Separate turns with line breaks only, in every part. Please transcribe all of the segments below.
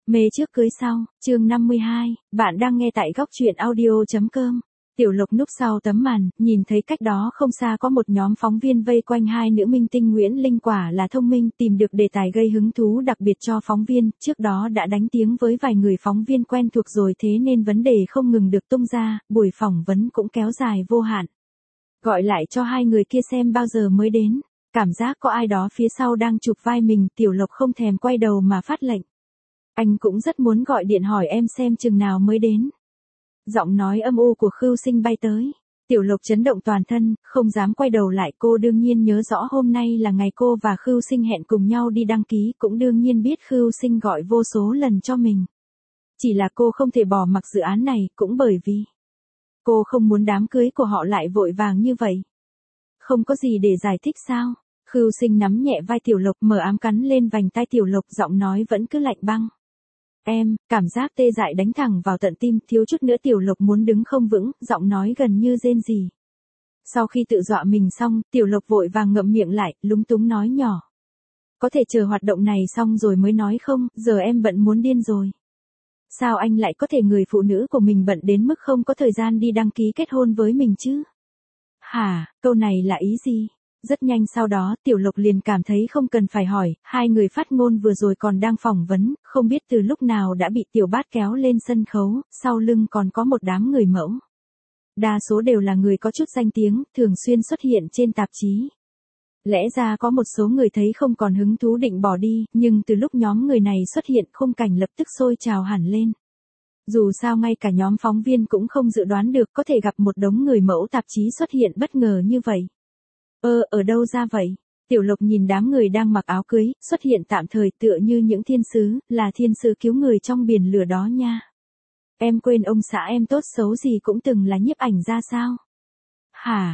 Mê trước cưới sau, chương 52, bạn đang nghe tại góc truyện audio.com. Tiểu Lộc núp sau tấm màn, nhìn thấy cách đó không xa có một nhóm phóng viên vây quanh hai nữ minh tinh. Nguyễn Linh quả là thông minh, tìm được đề tài gây hứng thú đặc biệt cho phóng viên, trước đó đã đánh tiếng với vài người phóng viên quen thuộc rồi, thế nên vấn đề không ngừng được tung ra, buổi phỏng vấn cũng kéo dài vô hạn. Gọi lại cho hai người kia xem bao giờ mới đến, cảm giác có ai đó phía sau đang chụp vai mình, Tiểu Lộc không thèm quay đầu mà phát lệnh. Anh cũng rất muốn gọi điện hỏi em xem chừng nào mới đến. Giọng nói âm u của Khưu Sinh bay tới. Tiểu Lộc chấn động toàn thân, không dám quay đầu lại. Cô đương nhiên nhớ rõ hôm nay là ngày cô và Khưu Sinh hẹn cùng nhau đi đăng ký, cũng đương nhiên biết Khưu Sinh gọi vô số lần cho mình. Chỉ là cô không thể bỏ mặc dự án này, cũng bởi vì cô không muốn đám cưới của họ lại vội vàng như vậy. Không có gì để giải thích sao? Khưu Sinh nắm nhẹ vai Tiểu Lộc, mở ám cắn lên vành tai Tiểu Lộc, giọng nói vẫn cứ lạnh băng. Em, cảm giác tê dại đánh thẳng vào tận tim, thiếu chút nữa Tiểu Lộc muốn đứng không vững, giọng nói gần như rên rỉ. Sau khi tự dọa mình xong, Tiểu Lộc vội vàng ngậm miệng lại, lúng túng nói nhỏ. Có thể chờ hoạt động này xong rồi mới nói không, giờ em bận muốn điên rồi. Sao anh lại có thể người phụ nữ của mình bận đến mức không có thời gian đi đăng ký kết hôn với mình chứ? Hả, câu này là ý gì? Rất nhanh sau đó, Tiểu Lộc liền cảm thấy không cần phải hỏi, hai người phát ngôn vừa rồi còn đang phỏng vấn, không biết từ lúc nào đã bị Tiểu Bát kéo lên sân khấu, sau lưng còn có một đám người mẫu. Đa số đều là người có chút danh tiếng, thường xuyên xuất hiện trên tạp chí. Lẽ ra có một số người thấy không còn hứng thú định bỏ đi, nhưng từ lúc nhóm người này xuất hiện, khung cảnh lập tức sôi trào hẳn lên. Dù sao ngay cả nhóm phóng viên cũng không dự đoán được có thể gặp một đống người mẫu tạp chí xuất hiện bất ngờ như vậy. Ở đâu ra vậy? Tiểu Lộc nhìn đám người đang mặc áo cưới, xuất hiện tạm thời tựa như những thiên sứ, là thiên sứ cứu người trong biển lửa đó nha. Em quên ông xã em tốt xấu gì cũng từng là nhiếp ảnh ra sao? Hả,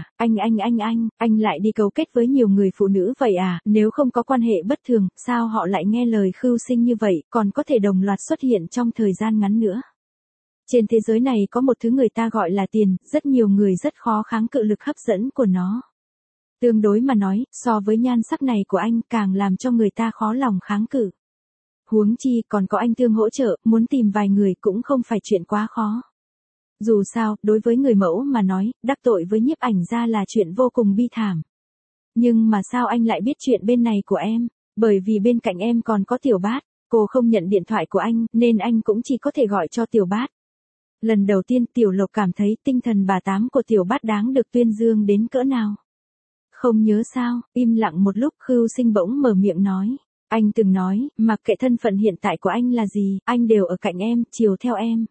anh lại đi cấu kết với nhiều người phụ nữ vậy à? Nếu không có quan hệ bất thường, sao họ lại nghe lời Khưu Sinh như vậy, còn có thể đồng loạt xuất hiện trong thời gian ngắn nữa? Trên thế giới này có một thứ người ta gọi là tiền, rất nhiều người rất khó kháng cự lực hấp dẫn của nó. Tương đối mà nói, so với nhan sắc này của anh càng làm cho người ta khó lòng kháng cự. Huống chi còn có anh Thương hỗ trợ, muốn tìm vài người cũng không phải chuyện quá khó. Dù sao, đối với người mẫu mà nói, đắc tội với nhiếp ảnh gia là chuyện vô cùng bi thảm. Nhưng mà sao anh lại biết chuyện bên này của em? Bởi vì bên cạnh em còn có Tiểu Bát, cô không nhận điện thoại của anh, nên anh cũng chỉ có thể gọi cho Tiểu Bát. Lần đầu tiên Tiểu Lộc cảm thấy tinh thần bà Tám của Tiểu Bát đáng được tuyên dương đến cỡ nào. Không nhớ sao, im lặng một lúc Khưu Sinh bỗng mở miệng nói. Anh từng nói, mặc kệ thân phận hiện tại của anh là gì, anh đều ở cạnh em, chiều theo em.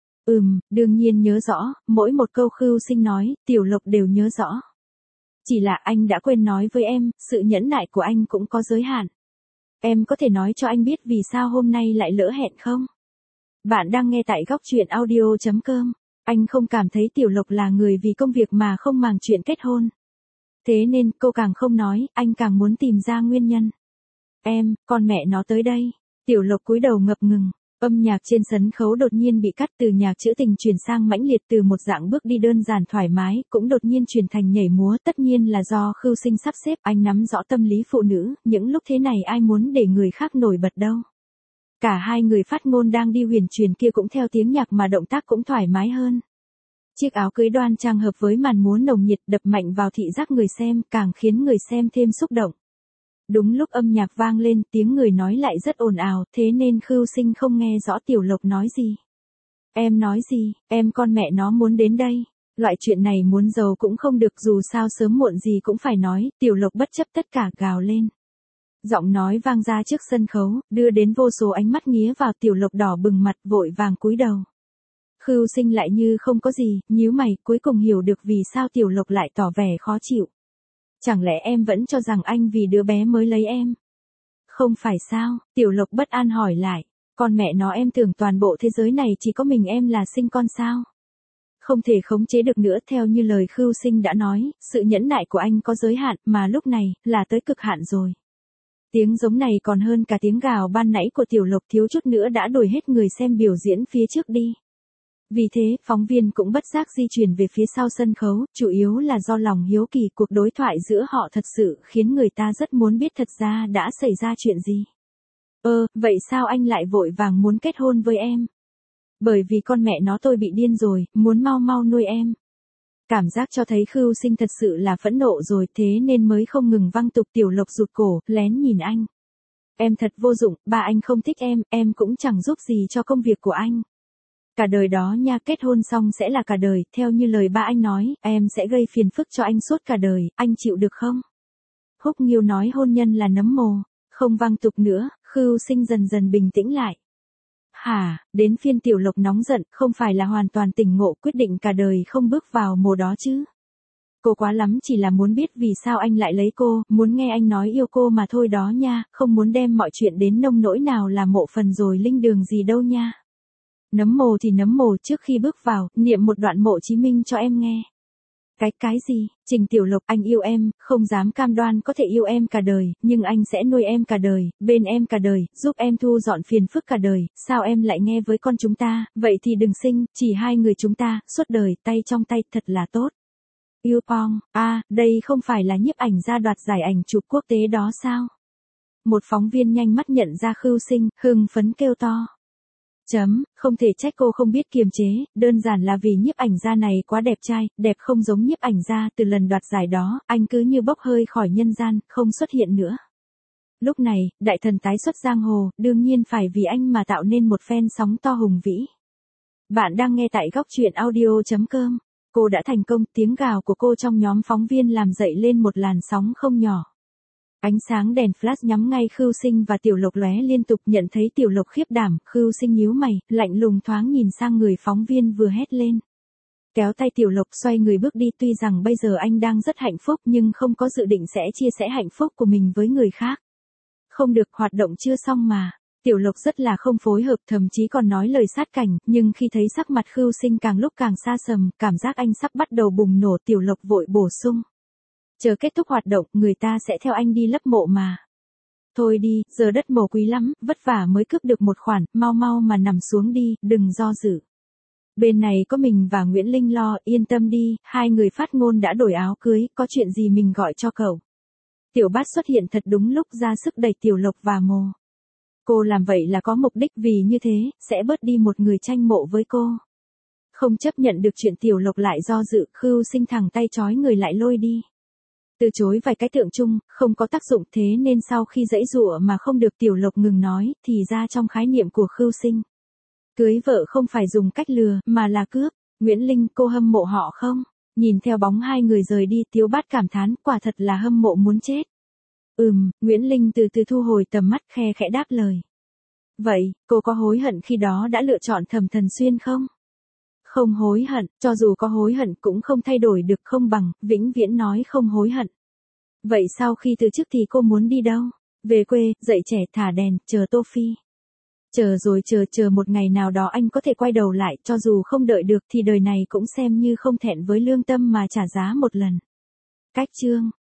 Đương nhiên nhớ rõ, mỗi một câu Khưu Sinh nói, Tiểu Lộc đều nhớ rõ. Chỉ là anh đã quên nói với em, sự nhẫn nại của anh cũng có giới hạn. Em có thể nói cho anh biết vì sao hôm nay lại lỡ hẹn không? Bạn đang nghe tại góc truyện audio.com. Anh không cảm thấy Tiểu Lộc là người vì công việc mà không màng chuyện kết hôn. Thế nên cô càng không nói, anh càng muốn tìm ra nguyên nhân. Em, con mẹ nó tới đây. Tiểu Lộc cúi đầu ngập ngừng. Âm nhạc trên sân khấu đột nhiên bị cắt, từ nhạc trữ tình chuyển sang mãnh liệt, từ một dạng bước đi đơn giản thoải mái, cũng đột nhiên chuyển thành nhảy múa, tất nhiên là do Khưu Sinh sắp xếp. Anh nắm rõ tâm lý phụ nữ, những lúc thế này ai muốn để người khác nổi bật đâu. Cả hai người phát ngôn đang đi huyền truyền kia cũng theo tiếng nhạc mà động tác cũng thoải mái hơn. Chiếc áo cưới đoan trang hợp với màn múa nồng nhiệt đập mạnh vào thị giác người xem, càng khiến người xem thêm xúc động. Đúng lúc âm nhạc vang lên, tiếng người nói lại rất ồn ào, thế nên Khưu Sinh không nghe rõ Tiểu Lộc nói gì. Em nói gì, em con mẹ nó muốn đến đây. Loại chuyện này muốn giàu cũng không được, dù sao sớm muộn gì cũng phải nói, Tiểu Lộc bất chấp tất cả gào lên. Giọng nói vang ra trước sân khấu, đưa đến vô số ánh mắt nghía vào. Tiểu Lộc đỏ bừng mặt, vội vàng cúi đầu. Khưu Sinh lại như không có gì, nhíu mày, cuối cùng hiểu được vì sao Tiểu Lộc lại tỏ vẻ khó chịu. Chẳng lẽ em vẫn cho rằng anh vì đứa bé mới lấy em? Không phải sao? Tiểu Lộc bất an hỏi lại. Con mẹ nó, em tưởng toàn bộ thế giới này chỉ có mình em là sinh con sao? Không thể khống chế được nữa, theo như lời Khưu Sinh đã nói, sự nhẫn nại của anh có giới hạn, mà lúc này, là tới cực hạn rồi. Tiếng giống này còn hơn cả tiếng gào ban nãy của Tiểu Lộc, thiếu chút nữa đã đuổi hết người xem biểu diễn phía trước đi. Vì thế, phóng viên cũng bất giác di chuyển về phía sau sân khấu, chủ yếu là do lòng hiếu kỳ. Cuộc đối thoại giữa họ thật sự khiến người ta rất muốn biết thật ra đã xảy ra chuyện gì. Vậy sao anh lại vội vàng muốn kết hôn với em? Bởi vì con mẹ nó tôi bị điên rồi, muốn mau mau nuôi em. Cảm giác cho thấy Khưu Sinh thật sự là phẫn nộ rồi, thế nên mới không ngừng văng tục. Tiểu Lộc rụt cổ, lén nhìn anh. Em thật vô dụng, ba anh không thích em cũng chẳng giúp gì cho công việc của anh. Cả đời đó nha, kết hôn xong sẽ là cả đời, theo như lời ba anh nói, em sẽ gây phiền phức cho anh suốt cả đời, anh chịu được không? Húc Nghiêu nói hôn nhân là nấm mồ, không văng tục nữa, Khưu Sinh dần dần bình tĩnh lại. Hả, đến phiên Tiểu Lộc nóng giận, không phải là hoàn toàn tỉnh ngộ quyết định cả đời không bước vào mồ đó chứ. Cô quá lắm chỉ là muốn biết vì sao anh lại lấy cô, muốn nghe anh nói yêu cô mà thôi đó nha, không muốn đem mọi chuyện đến nông nỗi nào là mộ phần rồi linh đường gì đâu nha. Nấm mồ thì nấm mồ, trước khi bước vào, niệm một đoạn Mộ Chí Minh cho em nghe. Cái gì? Trình Tiểu Lộc, anh yêu em, không dám cam đoan có thể yêu em cả đời, nhưng anh sẽ nuôi em cả đời, bên em cả đời, giúp em thu dọn phiền phức cả đời, sao em lại nghe với con chúng ta, vậy thì đừng sinh, chỉ hai người chúng ta, suốt đời, tay trong tay, thật là tốt. Yêu Pong, đây không phải là nhiếp ảnh gia đoạt giải ảnh chụp quốc tế đó sao? Một phóng viên nhanh mắt nhận ra Khưu Sinh, hưng phấn kêu to. Không thể trách cô không biết kiềm chế, đơn giản là vì nhiếp ảnh gia này quá đẹp trai, đẹp không giống nhiếp ảnh gia, từ lần đoạt giải đó, anh cứ như bốc hơi khỏi nhân gian, không xuất hiện nữa. Lúc này, đại thần tái xuất giang hồ, đương nhiên phải vì anh mà tạo nên một phen sóng to hùng vĩ. Bạn đang nghe tại góc truyện audio.com. Cô đã thành công, tiếng gào của cô trong nhóm phóng viên làm dậy lên một làn sóng không nhỏ. Ánh sáng đèn flash nhắm ngay Khưu Sinh và Tiểu Lộc lóe liên tục, nhận thấy Tiểu Lộc khiếp đảm, Khưu Sinh nhíu mày, lạnh lùng thoáng nhìn sang người phóng viên vừa hét lên. Kéo tay Tiểu Lộc xoay người bước đi, tuy rằng bây giờ anh đang rất hạnh phúc nhưng không có dự định sẽ chia sẻ hạnh phúc của mình với người khác. Không được, hoạt động chưa xong mà. Tiểu Lộc rất là không phối hợp, thậm chí còn nói lời sát cảnh, nhưng khi thấy sắc mặt Khưu Sinh càng lúc càng xa sầm, cảm giác anh sắp bắt đầu bùng nổ, Tiểu Lộc vội bổ sung. Chờ kết thúc hoạt động, người ta sẽ theo anh đi lấp mộ mà. Thôi đi, giờ đất mồ quý lắm, vất vả mới cướp được một khoản, mau mau mà nằm xuống đi, đừng do dự. Bên này có mình và Nguyễn Linh lo, yên tâm đi, hai người phát ngôn đã đổi áo cưới, có chuyện gì mình gọi cho cậu. Tiểu Bát xuất hiện thật đúng lúc, ra sức đẩy Tiểu Lộc vào mồ. Cô làm vậy là có mục đích, vì như thế, sẽ bớt đi một người tranh mộ với cô. Không chấp nhận được chuyện Tiểu Lộc lại do dự, Khưu Sinh thẳng tay trói người lại lôi đi. Từ chối vài cái tượng trưng, không có tác dụng, thế nên sau khi giãy giụa mà không được, Tiểu Lộc ngừng nói, thì ra trong khái niệm của Khưu Sinh. Cưới vợ không phải dùng cách lừa, mà là cướp. Nguyễn Linh, cô hâm mộ họ không? Nhìn theo bóng hai người rời đi, Tiểu Bát cảm thán, quả thật là hâm mộ muốn chết. Nguyễn Linh từ từ thu hồi tầm mắt, khe khẽ đáp lời. Vậy, cô có hối hận khi đó đã lựa chọn Thẩm Thần Xuyên không? Không hối hận, cho dù có hối hận cũng không thay đổi được, không bằng, vĩnh viễn nói không hối hận. Vậy sau khi từ chức thì cô muốn đi đâu? Về quê, dạy trẻ, thả đèn, chờ Tô Phi. Chờ rồi chờ một ngày nào đó anh có thể quay đầu lại, cho dù không đợi được thì đời này cũng xem như không thẹn với lương tâm mà trả giá một lần. Cách chương